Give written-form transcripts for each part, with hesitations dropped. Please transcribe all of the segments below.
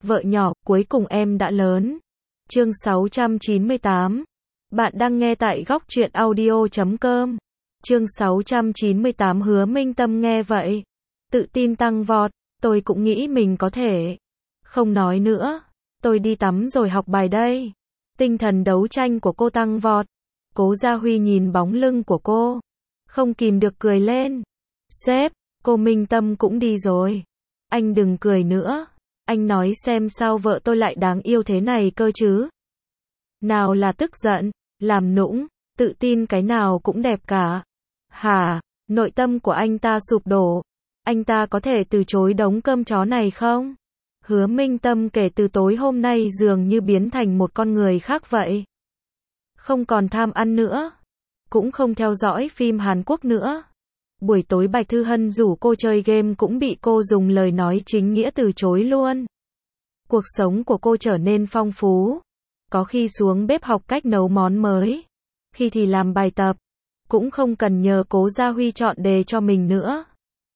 Vợ nhỏ, cuối cùng em đã lớn. Chương 698. Bạn đang nghe tại góc truyện audio.com. Chương 698. Hứa Minh Tâm nghe vậy, tự tin tăng vọt, tôi cũng nghĩ mình có thể. Không nói nữa, tôi đi tắm rồi học bài đây. Tinh thần đấu tranh của cô tăng vọt. Cố Gia Huy nhìn bóng lưng của cô, không kìm được cười lên. Sếp, cô Minh Tâm cũng đi rồi. Anh đừng cười nữa. Anh nói xem sao vợ tôi lại đáng yêu thế này cơ chứ. Nào là tức giận, làm nũng, tự tin cái nào cũng đẹp cả. Hả, nội tâm của anh ta sụp đổ. Anh ta có thể từ chối đống cơm chó này không? Hứa Minh Tâm kể từ tối hôm nay dường như biến thành một con người khác vậy. Không còn tham ăn nữa, cũng không theo dõi phim Hàn Quốc nữa. Buổi tối Bạch Thư Hân rủ cô chơi game cũng bị cô dùng lời nói chính nghĩa từ chối luôn. Cuộc sống của cô trở nên phong phú. Có khi xuống bếp học cách nấu món mới, khi thì làm bài tập, cũng không cần nhờ Cố Gia Huy chọn đề cho mình nữa.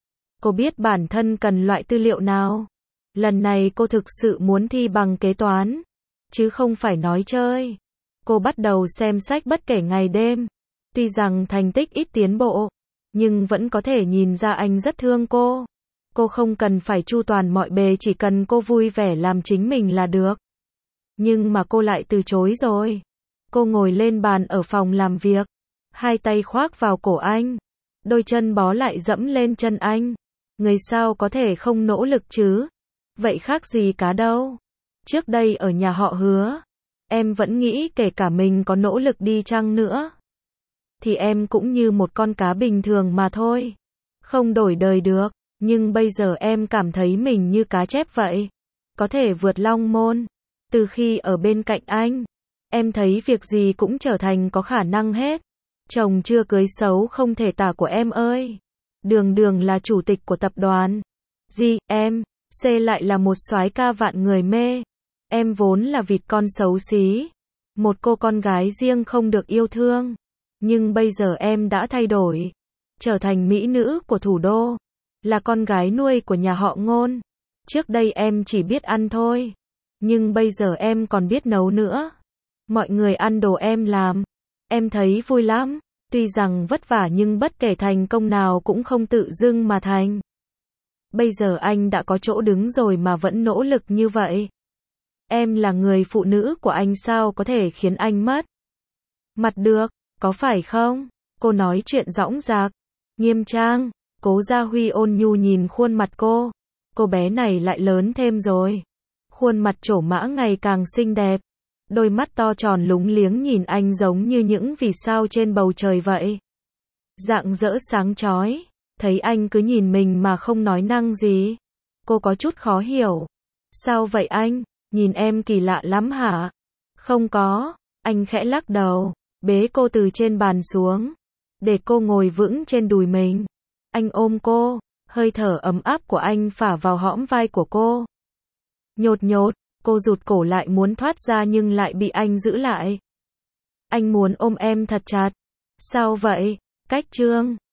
Cô biết bản thân cần loại tư liệu nào. Lần này cô thực sự muốn thi bằng kế toán, chứ không phải nói chơi. Cô bắt đầu xem sách bất kể ngày đêm. Tuy rằng thành tích ít tiến bộ, nhưng vẫn có thể nhìn ra anh rất thương cô. Cô không cần phải chu toàn mọi bề, chỉ cần cô vui vẻ làm chính mình là được. Nhưng mà cô lại từ chối rồi. Cô ngồi lên bàn ở phòng làm việc, hai tay khoác vào cổ anh, đôi chân bó lại dẫm lên chân anh. Người sao có thể không nỗ lực chứ? Vậy khác gì cá đâu. Trước đây ở nhà họ Hứa, em vẫn nghĩ kể cả mình có nỗ lực đi chăng nữa, thì em cũng như một con cá bình thường mà thôi. Không đổi đời được. Nhưng bây giờ em cảm thấy mình như cá chép vậy. Có thể vượt long môn. Từ khi ở bên cạnh anh, em thấy việc gì cũng trở thành có khả năng hết. Chồng chưa cưới xấu không thể tả của em ơi. Đường đường là chủ tịch của tập đoàn GMC lại là một soái ca vạn người mê. Em vốn là vịt con xấu xí, một cô con gái riêng không được yêu thương. Nhưng bây giờ em đã thay đổi, trở thành mỹ nữ của thủ đô, là con gái nuôi của nhà họ Ngôn. Trước đây em chỉ biết ăn thôi, nhưng bây giờ em còn biết nấu nữa. Mọi người ăn đồ em làm, em thấy vui lắm. Tuy rằng vất vả nhưng bất kể thành công nào cũng không tự dưng mà thành. Bây giờ anh đã có chỗ đứng rồi mà vẫn nỗ lực như vậy. Em là người phụ nữ của anh, sao có thể khiến anh mất mặt được, có phải không? Cô nói chuyện dõng dạc, nghiêm trang. Cố Gia Huy ôn nhu nhìn khuôn mặt cô. Cô bé này lại lớn thêm rồi. Khuôn mặt trổ mã ngày càng xinh đẹp. Đôi mắt to tròn lúng liếng nhìn anh giống như những vì sao trên bầu trời vậy. Rạng rỡ sáng chói. Thấy anh cứ nhìn mình mà không nói năng gì. Cô có chút khó hiểu. Sao vậy anh? Nhìn em kỳ lạ lắm hả? Không có. Anh khẽ lắc đầu, bế cô từ trên bàn xuống, để cô ngồi vững trên đùi mình. Anh ôm cô, hơi thở ấm áp của anh phả vào hõm vai của cô. Nhột nhột, cô rụt cổ lại muốn thoát ra nhưng lại bị anh giữ lại. Anh muốn ôm em thật chặt. Sao vậy? Cách chương